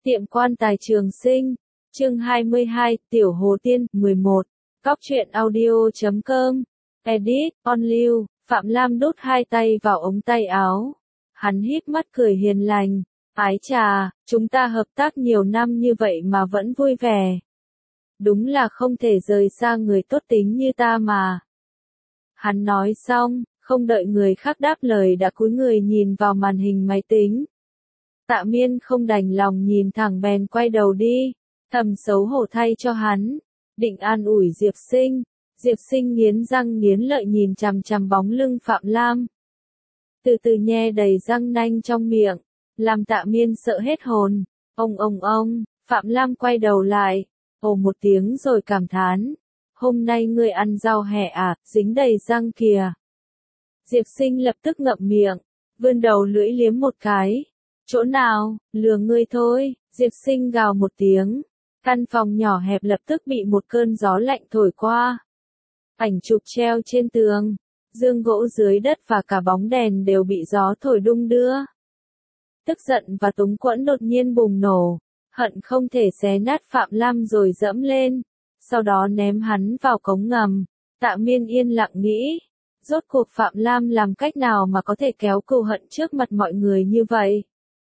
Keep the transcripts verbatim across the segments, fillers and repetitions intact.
Tiệm quan tài Trường Sinh, chương hai mươi hai, Tiểu Hồ Tiên, mười một, Cóc truyện audio chấm com, edit, on lưu, Phạm Lam đút hai tay vào ống tay áo. Hắn híp mắt cười hiền lành, ái chà, chúng ta hợp tác nhiều năm như vậy mà vẫn vui vẻ. Đúng là không thể rời xa người tốt tính như ta mà. Hắn nói xong, không đợi người khác đáp lời đã cúi người nhìn vào màn hình máy tính. Tạ Miên không đành lòng nhìn thẳng bèn quay đầu đi, thầm xấu hổ thay cho hắn, định an ủi Diệp Sinh. Diệp Sinh nghiến răng nghiến lợi nhìn chằm chằm bóng lưng Phạm Lam. Từ từ nhe đầy răng nanh trong miệng, làm Tạ Miên sợ hết hồn. Ông ông ông, Phạm Lam quay đầu lại, ồ một tiếng rồi cảm thán. Hôm nay ngươi ăn rau hẹ à, dính đầy răng kìa. Diệp Sinh lập tức ngậm miệng, vươn đầu lưỡi liếm một cái. Chỗ nào, lừa ngươi thôi, Diệp Sinh gào một tiếng. Căn phòng nhỏ hẹp lập tức bị một cơn gió lạnh thổi qua. Ảnh chụp treo trên tường, giường gỗ dưới đất và cả bóng đèn đều bị gió thổi đung đưa. Tức giận và túng quẫn đột nhiên bùng nổ, hận không thể xé nát Phạm Lam rồi dẫm lên, sau đó ném hắn vào cống ngầm. Tạ Miên yên lặng nghĩ, rốt cuộc Phạm Lam làm cách nào mà có thể kéo cừu hận trước mặt mọi người như vậy?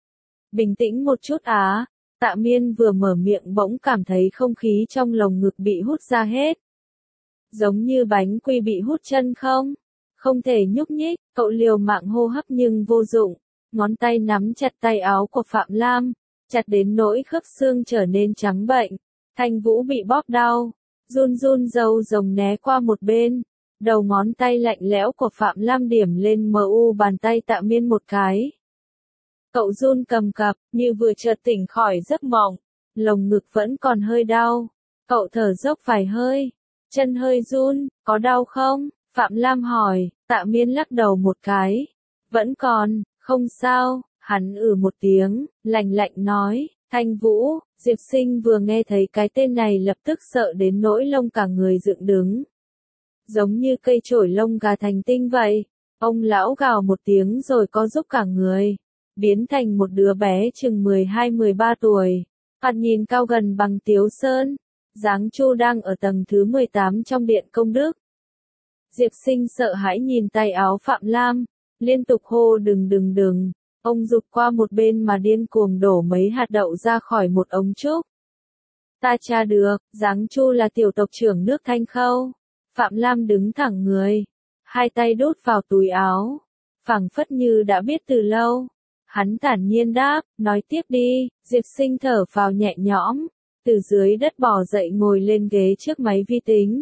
Bình tĩnh một chút á, Tạ Miên vừa mở miệng bỗng cảm thấy không khí trong lồng ngực bị hút ra hết. Giống như bánh quy bị hút chân không? Không thể nhúc nhích, cậu liều mạng hô hấp nhưng vô dụng. Ngón tay nắm chặt tay áo của Phạm Lam, chặt đến nỗi khớp xương trở nên trắng bệnh. Thanh Vũ bị bóp đau, run run râu rồng né qua một bên. Đầu ngón tay lạnh lẽo của Phạm Lam điểm lên mờ u bàn tay Tạ Miên một cái. Cậu run cầm cập, như vừa chợt tỉnh khỏi giấc mộng. Lồng ngực vẫn còn hơi đau. Cậu thở dốc vài hơi. Chân hơi run, có đau không? Phạm Lam hỏi. Tạ Miên lắc đầu một cái. Vẫn còn, không sao. Hắn ừ một tiếng, lạnh lạnh nói. Thanh Vũ, Diệp Sinh vừa nghe thấy cái tên này lập tức sợ đến nỗi lông cả người dựng đứng. Giống như cây chổi lông gà thành tinh vậy. Ông lão gào một tiếng rồi co giúp cả người. Biến thành một đứa bé chừng mười hai mười ba tuổi. Thoạt nhìn cao gần bằng Tiếu Sơn. Giáng Chu đang ở tầng thứ mười tám trong điện công đức. Diệp Sinh sợ hãi nhìn tay áo Phạm Lam, liên tục hô đừng đừng đừng. Ông rụt qua một bên mà điên cuồng đổ mấy hạt đậu ra khỏi một ống trúc. Ta tra được, Giáng Chu là tiểu tộc trưởng nước Thanh Khâu. Phạm Lam đứng thẳng người, hai tay đút vào túi áo, phảng phất như đã biết từ lâu. Hắn thản nhiên đáp, nói tiếp đi. Diệp Sinh thở phào nhẹ nhõm, từ dưới đất bò dậy ngồi lên ghế trước máy vi tính.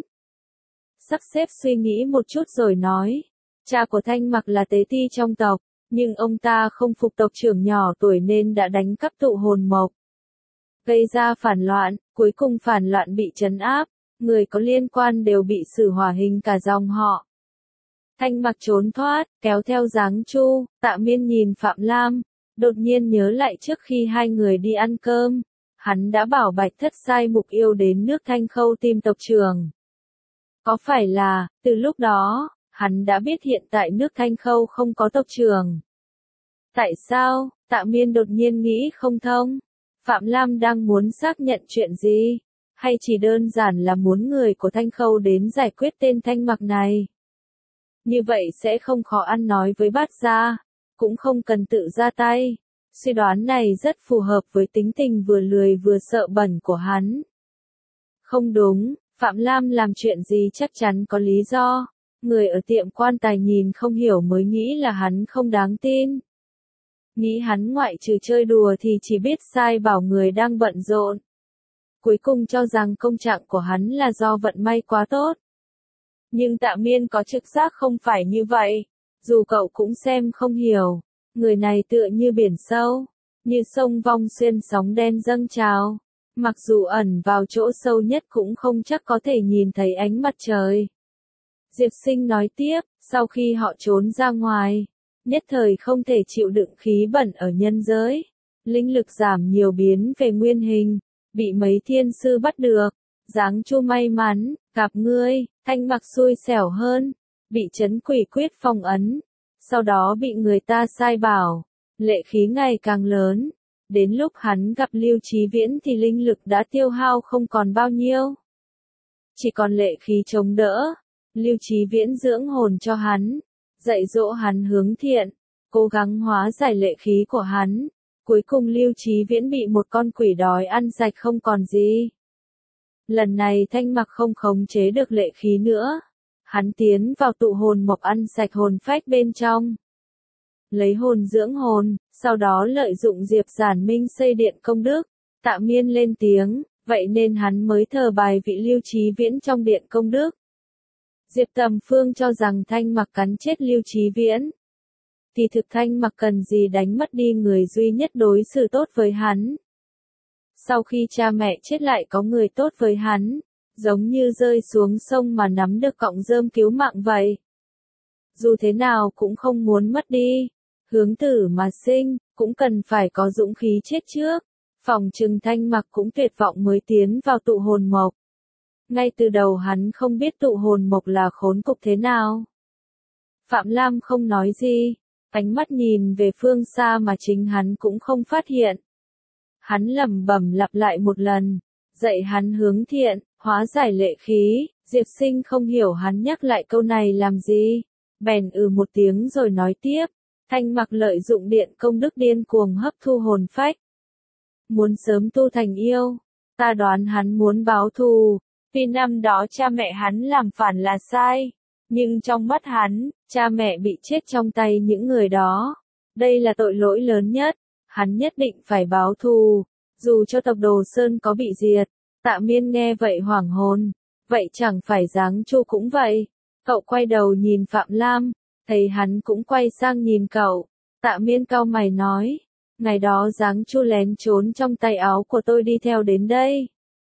Sắp xếp suy nghĩ một chút rồi nói, cha của Thanh Mặc là tế ti trong tộc, nhưng ông ta không phục tộc trưởng nhỏ tuổi nên đã đánh cắp tụ hồn mộc. Gây ra phản loạn, cuối cùng phản loạn bị trấn áp, người có liên quan đều bị xử hỏa hình cả dòng họ. Thanh Mặc trốn thoát, kéo theo Giáng Chu. Tạ Miên nhìn Phạm Lam, đột nhiên nhớ lại trước khi hai người đi ăn cơm, hắn đã bảo Bạch Thất sai Mục Yêu đến nước Thanh Khâu tìm tộc trưởng. Có phải là, từ lúc đó, hắn đã biết hiện tại nước Thanh Khâu không có tộc trưởng? Tại sao? Tạ Miên đột nhiên nghĩ không thông. Phạm Lam đang muốn xác nhận chuyện gì? Hay chỉ đơn giản là muốn người của Thanh Khâu đến giải quyết tên Thanh Mặc này? Như vậy sẽ không khó ăn nói với Bát Gia, cũng không cần tự ra tay. Suy đoán này rất phù hợp với tính tình vừa lười vừa sợ bẩn của hắn. Không đúng, Phạm Lam làm chuyện gì chắc chắn có lý do. Người ở tiệm quan tài nhìn không hiểu mới nghĩ là hắn không đáng tin. Nghĩ hắn ngoại trừ chơi đùa thì chỉ biết sai bảo người đang bận rộn. Cuối cùng cho rằng công trạng của hắn là do vận may quá tốt. Nhưng Tạ Miên có trực giác không phải như vậy. Dù cậu cũng xem không hiểu. Người này tựa như biển sâu, như sông Vong Xuyên sóng đen dâng trào. Mặc dù ẩn vào chỗ sâu nhất cũng không chắc có thể nhìn thấy ánh mặt trời. Diệp Sinh nói tiếp, sau khi họ trốn ra ngoài, nhất thời không thể chịu đựng khí bẩn ở nhân giới. Linh lực giảm nhiều biến về nguyên hình, bị mấy thiên sư bắt được. Giáng Chu may mắn, gặp ngươi. Thanh Mặc xui xẻo hơn, bị trấn quỷ quyết phong ấn. Sau đó bị người ta sai bảo, lệ khí ngày càng lớn, Đến lúc hắn gặp Lưu Chí Viễn thì linh lực đã tiêu hao không còn bao nhiêu. Chỉ còn lệ khí chống đỡ. Lưu Chí Viễn dưỡng hồn cho hắn, dạy dỗ hắn hướng thiện, cố gắng hóa giải lệ khí của hắn. Cuối cùng Lưu Chí Viễn bị một con quỷ đói ăn sạch không còn gì. Lần này Thanh Mặc không khống chế được lệ khí nữa. Hắn tiến vào tụ hồn mộc ăn sạch hồn phách bên trong. Lấy hồn dưỡng hồn, sau đó lợi dụng Diệp Giản Minh xây điện công đức. Tạ Miên lên tiếng, vậy nên hắn mới thờ bài vị Lưu Chí Viễn trong điện công đức. Diệp Tầm Phương cho rằng Thanh Mặc cắn chết Lưu Chí Viễn. Thì thực Thanh Mặc cần gì đánh mất đi người duy nhất đối xử tốt với hắn. Sau khi cha mẹ chết lại có người tốt với hắn, giống như rơi xuống sông mà nắm được cọng rơm cứu mạng vậy. Dù thế nào cũng không muốn mất đi. Hướng tử mà sinh, cũng cần phải có dũng khí chết trước. Phòng trừng Thanh Mặc cũng tuyệt vọng mới tiến vào tụ hồn mộc. Ngay từ đầu hắn không biết tụ hồn mộc là khốn cục thế nào. Phạm Lam không nói gì, ánh mắt nhìn về phương xa mà chính hắn cũng không phát hiện. Hắn lẩm bẩm lặp lại một lần, dạy hắn hướng thiện, hóa giải lệ khí. Diệp Sinh không hiểu hắn nhắc lại câu này làm gì, bèn ừ một tiếng rồi nói tiếp. Thanh Mặc lợi dụng điện công đức điên cuồng hấp thu hồn phách. Muốn sớm tu thành yêu, ta đoán hắn muốn báo thù, vì năm đó cha mẹ hắn làm phản là sai. Nhưng trong mắt hắn, cha mẹ bị chết trong tay những người đó. Đây là tội lỗi lớn nhất, hắn nhất định phải báo thù, dù cho tộc Đồ Sơn có bị diệt. Tạ Miên nghe vậy hoảng hồn, vậy chẳng phải Giáng Chu cũng vậy. Cậu quay đầu nhìn Phạm Lam, thấy hắn cũng quay sang nhìn cậu. Tạ Miên cau mày nói, ngày đó Giáng Chu lén trốn trong tay áo của tôi đi theo đến đây.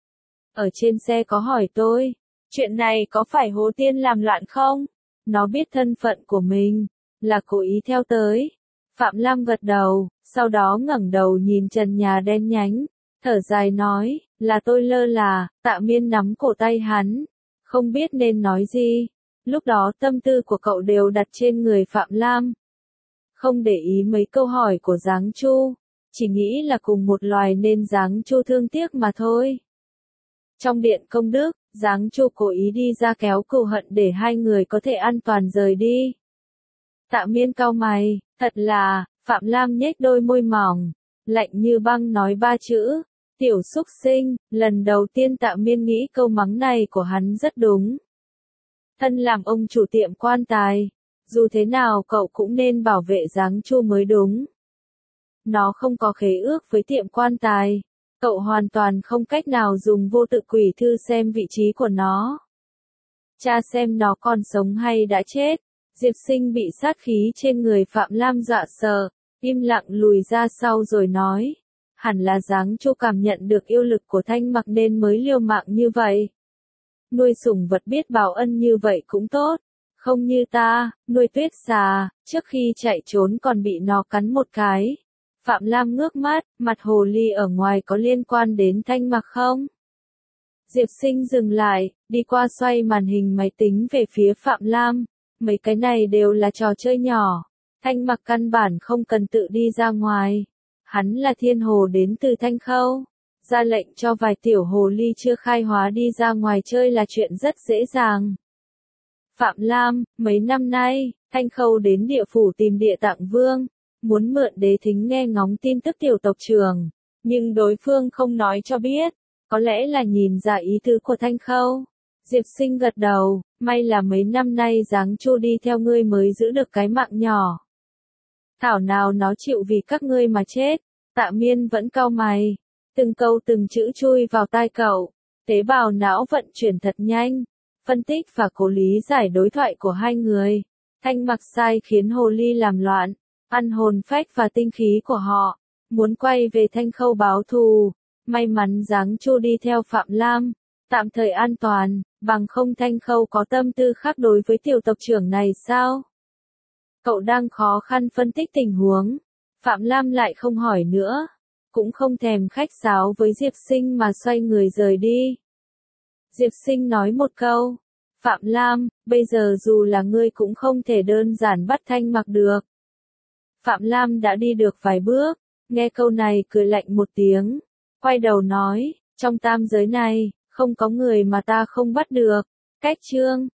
Ở trên xe có hỏi tôi, chuyện này có phải Hồ Tiên làm loạn không? Nó biết thân phận của mình, là cố ý theo tới. Phạm Lam gật đầu, sau đó ngẩng đầu nhìn trần nhà đen nhánh, thở dài nói, là tôi lơ là. Tạ Miên nắm cổ tay hắn, không biết nên nói gì. Lúc đó tâm tư của cậu đều đặt trên người Phạm Lam. Không để ý mấy câu hỏi của Giáng Chu, chỉ nghĩ là cùng một loài nên Giáng Chu thương tiếc mà thôi. Trong điện công đức, Giáng Chu cố ý đi ra kéo cừu hận để hai người có thể an toàn rời đi. Tạ Miên cau mày, thật là. Phạm Lam nhếch đôi môi mỏng, lạnh như băng nói ba chữ, tiểu xúc sinh. Lần đầu tiên Tạ Miên nghĩ câu mắng này của hắn rất đúng. Thân làm ông chủ tiệm quan tài, dù thế nào cậu cũng nên bảo vệ Giáng Chu mới đúng. Nó không có khế ước với tiệm quan tài, cậu hoàn toàn không cách nào dùng vô tự quỷ thư xem vị trí của nó. Cha xem nó còn sống hay đã chết. Diệp Sinh bị sát khí trên người Phạm Lam dọa sợ, im lặng lùi ra sau rồi nói, hẳn là Giáng Chu cảm nhận được yêu lực của Thanh Mặc nên mới liều mạng như vậy. Nuôi sủng vật biết báo ân như vậy cũng tốt, không như ta, nuôi tuyết xà, trước khi chạy trốn còn bị nó cắn một cái. Phạm Lam ngước mắt, mặt hồ ly ở ngoài có liên quan đến Thanh Mặc không? Diệp Sinh dừng lại, đi qua xoay màn hình máy tính về phía Phạm Lam. Mấy cái này đều là trò chơi nhỏ. Thanh Mặc căn bản không cần tự đi ra ngoài. Hắn là thiên hồ đến từ Thanh Khâu. Ra lệnh cho vài tiểu hồ ly chưa khai hóa đi ra ngoài chơi là chuyện rất dễ dàng. Phạm Lam, mấy năm nay, Thanh Khâu đến địa phủ tìm Địa Tạng Vương. Muốn mượn đế thính nghe ngóng tin tức tiểu tộc trưởng. Nhưng đối phương không nói cho biết. Có lẽ là nhìn ra ý tứ của Thanh Khâu. Diệp Sinh gật đầu, may là mấy năm nay Giáng Chu đi theo ngươi mới giữ được cái mạng nhỏ. Thảo nào nó chịu vì các ngươi mà chết. Tạ Miên vẫn cau mày, từng câu từng chữ chui vào tai cậu. Tế bào não vận chuyển thật nhanh, phân tích và cố lý giải đối thoại của hai người. Thanh Mặc sai khiến hồ ly làm loạn, ăn hồn phách và tinh khí của họ, muốn quay về Thanh Khâu báo thù. May mắn Giáng Chu đi theo Phạm Lam, tạm thời an toàn, bằng không Thanh Khâu có tâm tư khác đối với tiểu tộc trưởng này sao? Cậu đang khó khăn phân tích tình huống, Phạm Lam lại không hỏi nữa, cũng không thèm khách sáo với Diệp Sinh mà xoay người rời đi. Diệp Sinh nói một câu, Phạm Lam, bây giờ dù là ngươi cũng không thể đơn giản bắt Thanh Mặc được. Phạm Lam đã đi được vài bước, nghe câu này cười lạnh một tiếng, quay đầu nói, trong tam giới này, không có người mà ta không bắt được. Cách chương